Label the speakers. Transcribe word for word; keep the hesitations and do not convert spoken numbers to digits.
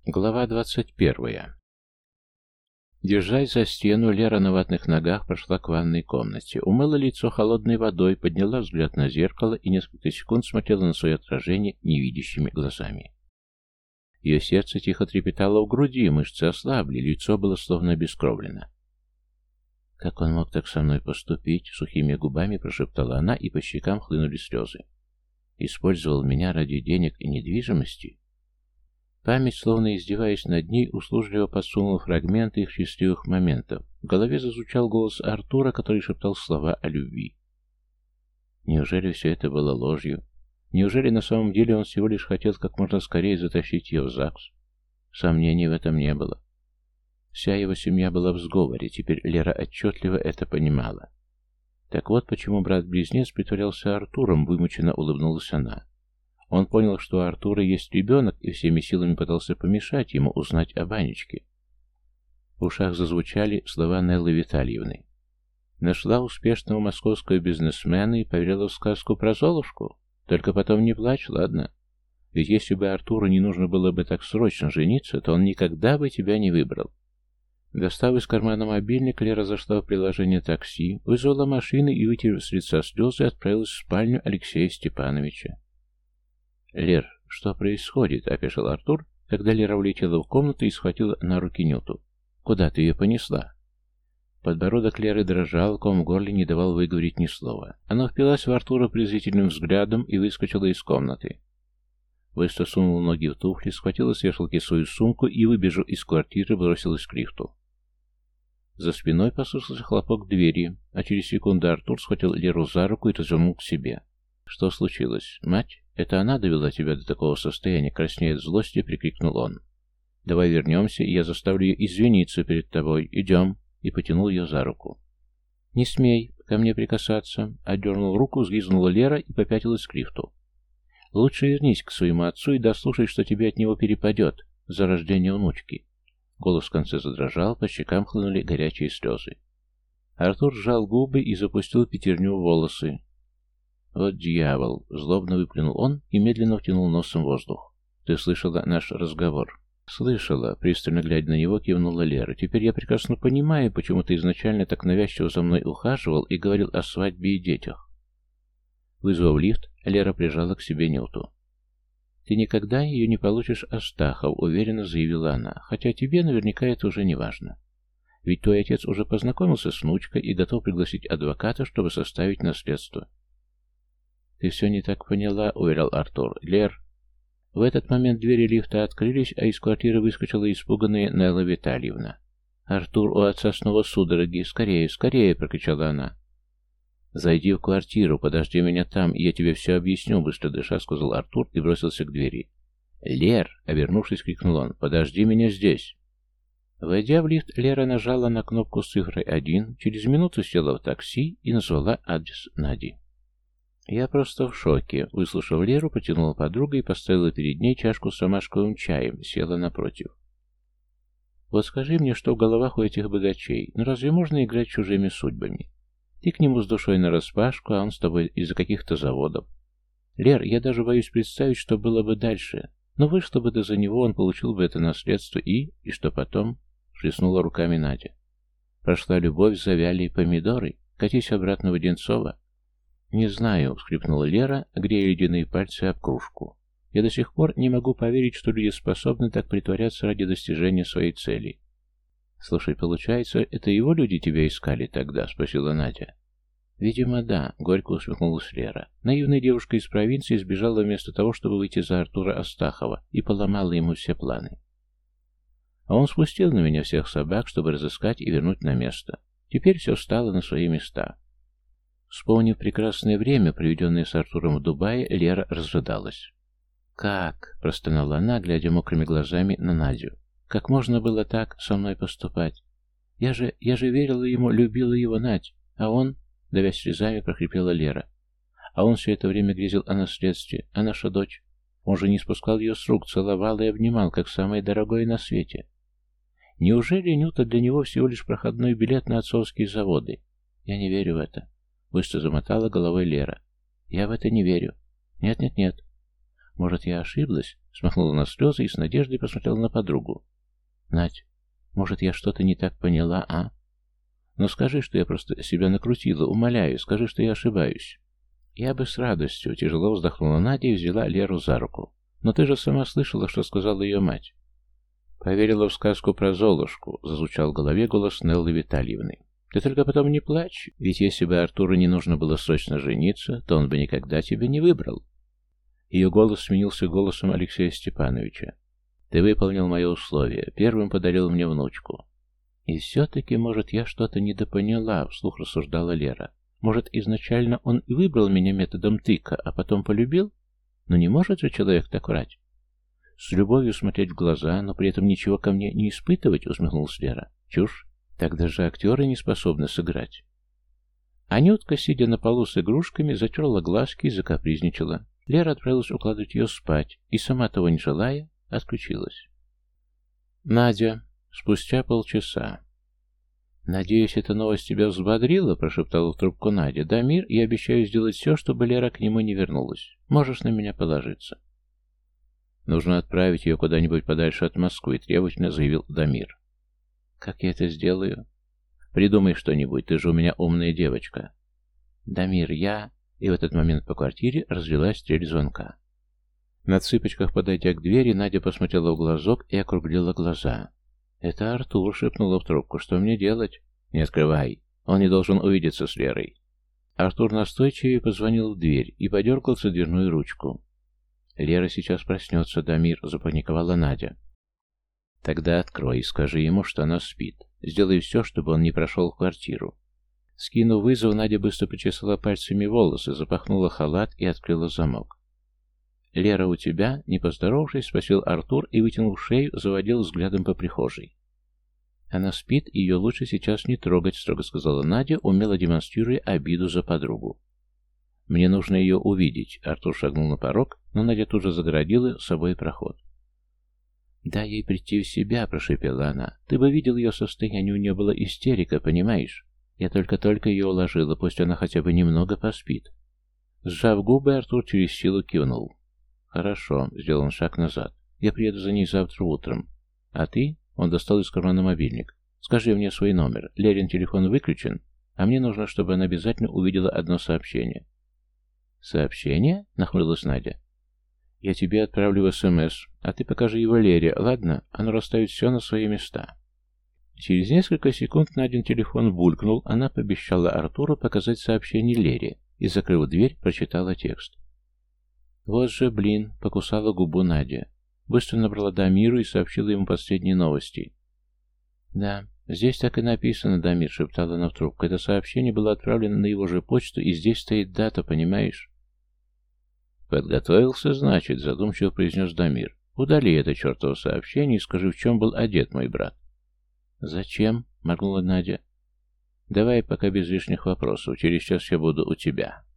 Speaker 1: Глава двадцать первая. Держась за стену, Лера на ватных ногах прошла к ванной комнате, умыла лицо холодной водой, подняла взгляд на зеркало и несколько секунд смотрела на свое отражение невидящими глазами. Ее сердце тихо трепетало в груди, мышцы ослабли, лицо было словно обескровлено. «Как он мог так со мной поступить?» — сухими губами прошептала она, и по щекам хлынули слезы. «Использовал меня ради денег и недвижимости?» Память, словно издеваясь над ней, услужливо подсунула фрагменты их счастливых моментов. В голове зазвучал голос Артура, который шептал слова о любви. Неужели все это было ложью? Неужели на самом деле он всего лишь хотел как можно скорее затащить ее в ЗАГС? Сомнений в этом не было. Вся его семья была в сговоре, теперь Лера отчетливо это понимала. Так вот почему брат-близнец притворялся Артуром, вымученно улыбнулась она. Он понял, что у Артура есть ребенок, и всеми силами пытался помешать ему узнать об Анечке. В ушах зазвучали слова Неллы Витальевны. Нашла успешного московского бизнесмена и поверила в сказку про Золушку? Только потом не плачь, ладно? Ведь если бы Артуру не нужно было бы так срочно жениться, то он никогда бы тебя не выбрал. Достав из кармана мобильник, Лера зашла в приложение такси, вызвала машину и, вытерев с лица слезы, отправилась в спальню Алексея Степановича. «Лер, что происходит?» — опешил Артур, когда Лера влетела в комнату и схватила на руки Нюту. «Куда ты ее понесла?» Подбородок Леры дрожал, ком в горле не давал выговорить ни слова. Она впилась в Артура презрительным взглядом и выскочила из комнаты. Быстро сунула ноги в туфли, схватила с вешалки свою сумку и, выбежав из квартиры, бросилась к лифту. За спиной послышался хлопок двери, а через секунду Артур схватил Леру за руку и развернул к себе. «Что случилось? Мать? Это она довела тебя до такого состояния?» Краснея от злости, прикрикнул он. «Давай вернемся, и я заставлю ее извиниться перед тобой. Идем!» И потянул ее за руку. «Не смей ко мне прикасаться!» Отдернул руку, взвизгнула Лера и попятилась к лифту. «Лучше вернись к своему отцу и дослушай, что тебе от него перепадет за рождение внучки». Голос в конце задрожал, по щекам хлынули горячие слезы. Артур сжал губы и запустил пятерню в волосы. «Вот дьявол!» — злобно выплюнул он и медленно втянул носом воздух. «Ты слышала наш разговор?» «Слышала», — пристально глядя на него, кивнула Лера. «Теперь я прекрасно понимаю, почему ты изначально так навязчиво за мной ухаживал и говорил о свадьбе и детях». Вызвав лифт, Лера прижала к себе Нюту. «Ты никогда ее не получишь, Астахов», — уверенно заявила она, «хотя тебе наверняка это уже не важно. Ведь твой отец уже познакомился с внучкой и готов пригласить адвоката, чтобы составить наследство». «Ты все не так поняла», — уверял Артур. «Лер...» В этот момент двери лифта открылись, а из квартиры выскочила испуганная Нелла Витальевна. «Артур, у отца снова судороги! Скорее, скорее!» — прокричала она. «Зайди в квартиру, подожди меня там, и я тебе все объясню», — быстро дыша сказал Артур и бросился к двери. «Лер!» — обернувшись, крикнул он. «Подожди меня здесь!» Войдя в лифт, Лера нажала на кнопку с цифрой один, через минуту села в такси и назвала адрес Нади. «Я просто в шоке», — выслушав Леру, потянула подруга и поставила перед ней чашку с ромашковым чаем, села напротив. «Вот скажи мне, что в головах у этих богачей? Ну разве можно играть чужими судьбами? Ты к нему с душой нараспашку, а он с тобой из-за каких-то заводов. Лер, я даже боюсь представить, что было бы дальше. Но вышло бы ты за него, он получил бы это наследство и... И что потом?» — всплеснула руками Надя. «Прошла любовь, завяли помидоры. Катись обратно в Одинцово». «Не знаю», — всхлипнула Лера, грея ледяные пальцы об кружку. «Я до сих пор не могу поверить, что люди способны так притворяться ради достижения своей цели». «Слушай, получается, это его люди тебя искали тогда?» — спросила Надя. «Видимо, да», — горько усмехнулась Лера. Наивная девушка из провинции сбежала вместо того, чтобы выйти за Артура Астахова, и поломала ему все планы. А он спустил на меня всех собак, чтобы разыскать и вернуть на место. Теперь все стало на свои места». Вспомнив прекрасное время, проведенное с Артуром в Дубае, Лера разрыдалась. «Как?» — простонала она, глядя мокрыми глазами на Надю. «Как можно было так со мной поступать? Я же, я же верила ему, любила его, Надь, а он...» — давясь слезами, прохрипела Лера. «А он все это время грезил о наследстве, а наша дочь? Он же не спускал ее с рук, целовал и обнимал, как самое дорогое на свете. Неужели Нюта для него всего лишь проходной билет на отцовские заводы? Я не верю в это». Быстро замотала головой Лера. «Я в это не верю. Нет-нет-нет. Может, я ошиблась?» Смахнула на слезы и с надеждой посмотрела на подругу. «Надь, может, я что-то не так поняла, а? Но скажи, что я просто себя накрутила, умоляю, скажи, что я ошибаюсь». «Я бы с радостью», — тяжело вздохнула Надя и взяла Леру за руку. «Но ты же сама слышала, что сказала ее мать». «Поверила в сказку про Золушку», — зазвучал в голове голос Неллы Витальевны. «Ты только потом не плачь, ведь если бы Артуру не нужно было срочно жениться, то он бы никогда тебя не выбрал». Ее голос сменился голосом Алексея Степановича. «Ты выполнил мое условие, первым подарил мне внучку». «И все-таки, может, я что-то недопоняла», — вслух рассуждала Лера. «Может, изначально он и выбрал меня методом тыка, а потом полюбил? Но не может же человек так врать?» «С любовью смотреть в глаза, но при этом ничего ко мне не испытывать», — усмехнулась Лера. «Чушь. Так даже актеры не способны сыграть». Анютка, сидя на полу с игрушками, затерла глазки и закапризничала. Лера отправилась укладывать ее спать и, сама того не желая, отключилась. Надя. Спустя полчаса. «Надеюсь, эта новость тебя взбодрила?» — прошептала в трубку Надя. «Дамир, я обещаю сделать все, чтобы Лера к нему не вернулась. Можешь на меня положиться». «Нужно отправить ее куда-нибудь подальше от Москвы», — требовательно заявил Дамир. «Как я это сделаю?» «Придумай что-нибудь, ты же у меня умная девочка». «Дамир, я...» И в этот момент по квартире разлилась стрель звонка. На цыпочках, подойдя к двери, Надя посмотрела в глазок и округлила глаза. «Это Артур», — шепнула в трубку. «Что мне делать?» «Не открывай. Он не должен увидеться с Лерой». Артур настойчивее позвонил в дверь и подергал за дверную ручку. «Лера сейчас проснется, Дамир», — запаниковала Надя. «Тогда открой и скажи ему, что она спит. Сделай все, чтобы он не прошел в квартиру». Скинув вызов, Надя быстро почесала пальцами волосы, запахнула халат и открыла замок. «Лера у тебя?» — не поздоровавшись, спросил Артур и, вытянув шею, заводил взглядом по прихожей. «Она спит, и ее лучше сейчас не трогать», — строго сказала Надя, умело демонстрируя обиду за подругу. «Мне нужно ее увидеть», — Артур шагнул на порог, но Надя тут же загородила собой проход. «Дай ей прийти в себя», — прошипела она. «Ты бы видел ее состояние, у нее была истерика, понимаешь? Я только-только ее уложила, пусть она хотя бы немного поспит». Сжав губы, Артур через силу кивнул. «Хорошо», — сделал он шаг назад. «Я приеду за ней завтра утром. А ты?» — он достал из кармана мобильник. «Скажи мне свой номер. Лерин телефон выключен, а мне нужно, чтобы она обязательно увидела одно сообщение». «Сообщение?» — нахмурилась Надя. «Я тебе отправлю в СМС, а ты покажи его Лере, ладно? Оно расставит все на свои места». Через несколько секунд Надин телефон булькнул, она пообещала Артуру показать сообщение Лере и, закрыв дверь, прочитала текст. «Вот же, блин!» — покусала губу Надя. Быстро набрала Дамиру и сообщила ему последние новости. «Да, здесь так и написано, Дамир», — шептала она в трубку. «Это сообщение было отправлено на его же почту, и здесь стоит дата, понимаешь?» «Подготовился, значит», — задумчиво произнес Дамир. «Удали это чертово сообщение и скажи, в чем был одет мой брат». «Зачем?» — моргнула Надя. «Давай пока без лишних вопросов. Через час я буду у тебя».